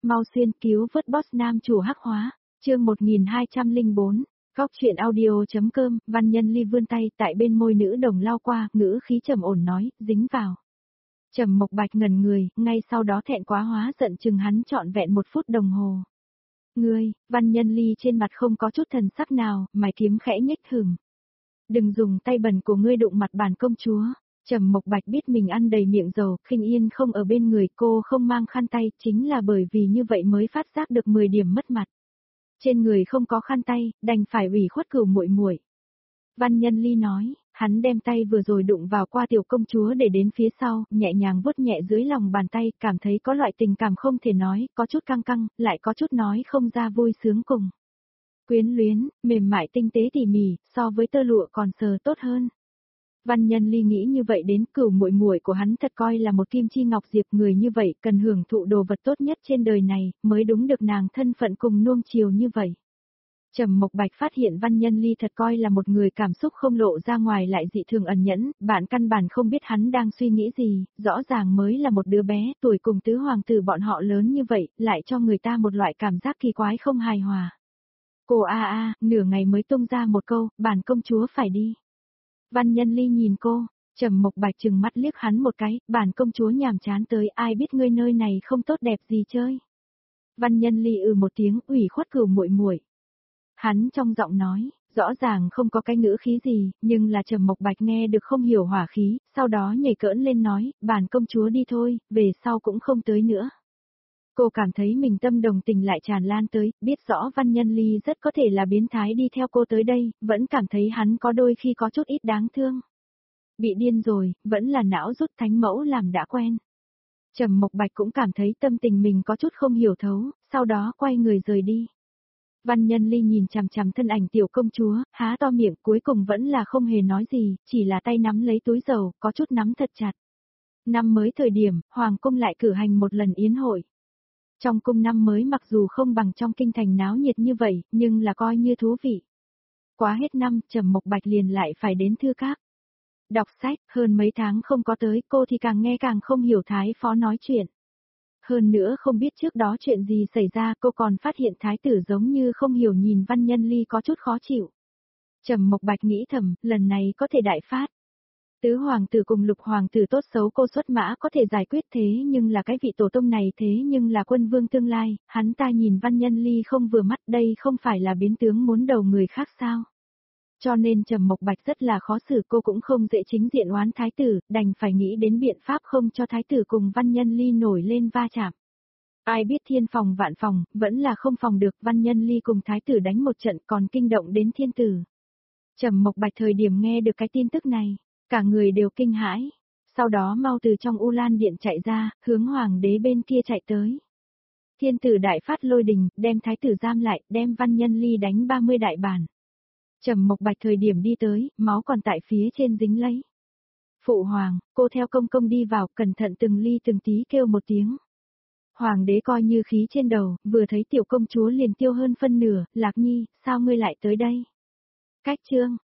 Mau xuyên cứu vớt boss nam chủ hắc hóa. Chương 1204. Góc truyện audio.com. Văn Nhân Ly vươn tay tại bên môi nữ đồng lao qua, ngữ khí trầm ổn nói, dính vào. Trầm Mộc Bạch ngẩn người, ngay sau đó thẹn quá hóa giận chừng hắn trọn vẹn 1 phút đồng hồ. Ngươi, Văn Nhân Ly trên mặt không có chút thần sắc nào, mày kiếm khẽ nhếch thừng. Đừng dùng tay bẩn của ngươi đụng mặt bản công chúa. Trầm Mộc Bạch biết mình ăn đầy miệng dầu, Khinh Yên không ở bên người, cô không mang khăn tay, chính là bởi vì như vậy mới phát giác được 10 điểm mất mặt. Trên người không có khăn tay, đành phải ủy khuất Cửu muội muội. Văn Nhân Ly nói, hắn đem tay vừa rồi đụng vào qua tiểu công chúa để đến phía sau, nhẹ nhàng vuốt nhẹ dưới lòng bàn tay, cảm thấy có loại tình cảm không thể nói, có chút căng căng, lại có chút nói không ra vui sướng cùng. Quyến luyến, mềm mại tinh tế tỉ mỉ, so với tơ lụa còn sờ tốt hơn. Văn Nhân Ly nghĩ như vậy đến Cửu muội muội của hắn thật coi là một kim chi ngọc diệp, người như vậy cần hưởng thụ đồ vật tốt nhất trên đời này, mới đúng được nàng thân phận cùng nuông chiều như vậy. Trầm Mộc Bạch phát hiện Văn Nhân Ly thật coi là một người cảm xúc không lộ ra ngoài lại dị thường ẩn nhẫn, bạn căn bản không biết hắn đang suy nghĩ gì, rõ ràng mới là một đứa bé, tuổi cùng tứ hoàng tử bọn họ lớn như vậy, lại cho người ta một loại cảm giác kỳ quái không hài hòa. Cô nửa ngày mới tung ra một câu, bản công chúa phải đi. Văn Nhân Ly nhìn cô, Trầm Mộc Bạch trừng mắt liếc hắn một cái, bản công chúa nhàm chán tới, ai biết ngươi nơi này không tốt đẹp gì chơi. Văn Nhân Ly một tiếng, ủy khuất Cửu muội muội. Hắn trong giọng nói, rõ ràng không có cái ngữ khí gì, nhưng là Trầm Mộc Bạch nghe được không hiểu hỏa khí, sau đó nhảy cỡn lên nói, bản công chúa đi thôi, về sau cũng không tới nữa. Cô cảm thấy mình tâm đồng tình lại tràn lan tới, biết rõ Văn Nhân Ly rất có thể là biến thái đi theo cô tới đây, vẫn cảm thấy hắn có đôi khi có chút ít đáng thương. Bị điên rồi, vẫn là não rút thánh mẫu làm đã quen. Trầm Mộc Bạch cũng cảm thấy tâm tình mình có chút không hiểu thấu, sau đó quay người rời đi. Văn Nhân Ly nhìn chằm chằm thân ảnh tiểu công chúa, há to miệng cuối cùng vẫn là không hề nói gì, chỉ là tay nắm lấy túi dầu, có chút nắm thật chặt. Năm mới thời điểm, Hoàng cung lại cử hành một lần yến hội. Trong cung năm mới mặc dù không bằng trong kinh thành náo nhiệt như vậy, nhưng là coi như thú vị. Quá hết năm, Trầm Mộc Bạch liền lại phải đến thư các. Đọc sách, hơn mấy tháng không có tới, cô thì càng nghe càng không hiểu thái phó nói chuyện. Hơn nữa không biết trước đó chuyện gì xảy ra, cô còn phát hiện thái tử giống như không hiểu nhìn Văn Nhân Ly có chút khó chịu. Trầm Mộc Bạch nghĩ thầm, lần này có thể đại phát. Tứ hoàng tử cùng lục hoàng tử tốt xấu cô xuất mã có thể giải quyết, thế nhưng là cái vị tổ tông này thế nhưng là quân vương tương lai, hắn ta nhìn Văn Nhân Ly không vừa mắt, đây không phải là biến tướng muốn đầu người khác sao. Cho nên Trầm Mộc Bạch rất là khó xử, cô cũng không dễ chính diện oán thái tử, đành phải nghĩ đến biện pháp không cho thái tử cùng Văn Nhân Ly nổi lên va chạm. Ai biết thiên phòng vạn phòng, vẫn là không phòng được, Văn Nhân Ly cùng thái tử đánh một trận còn kinh động đến thiên tử. Trầm Mộc Bạch thời điểm nghe được cái tin tức này, cả người đều kinh hãi, sau đó mau từ trong U Lan điện chạy ra, hướng hoàng đế bên kia chạy tới. Thiên tử đại phát lôi đình, đem thái tử giam lại, đem Văn Nhân Ly đánh 30 đại bản. Trầm Mộc Bạch thời điểm đi tới, máu còn tại phía trên dính lấy. Phụ hoàng, cô theo công công đi vào, cẩn thận từng ly từng tí kêu một tiếng. Hoàng đế coi như khí trên đầu, vừa thấy tiểu công chúa liền tiêu hơn phân nửa, Lạc Nhi, sao ngươi lại tới đây? Cách chương,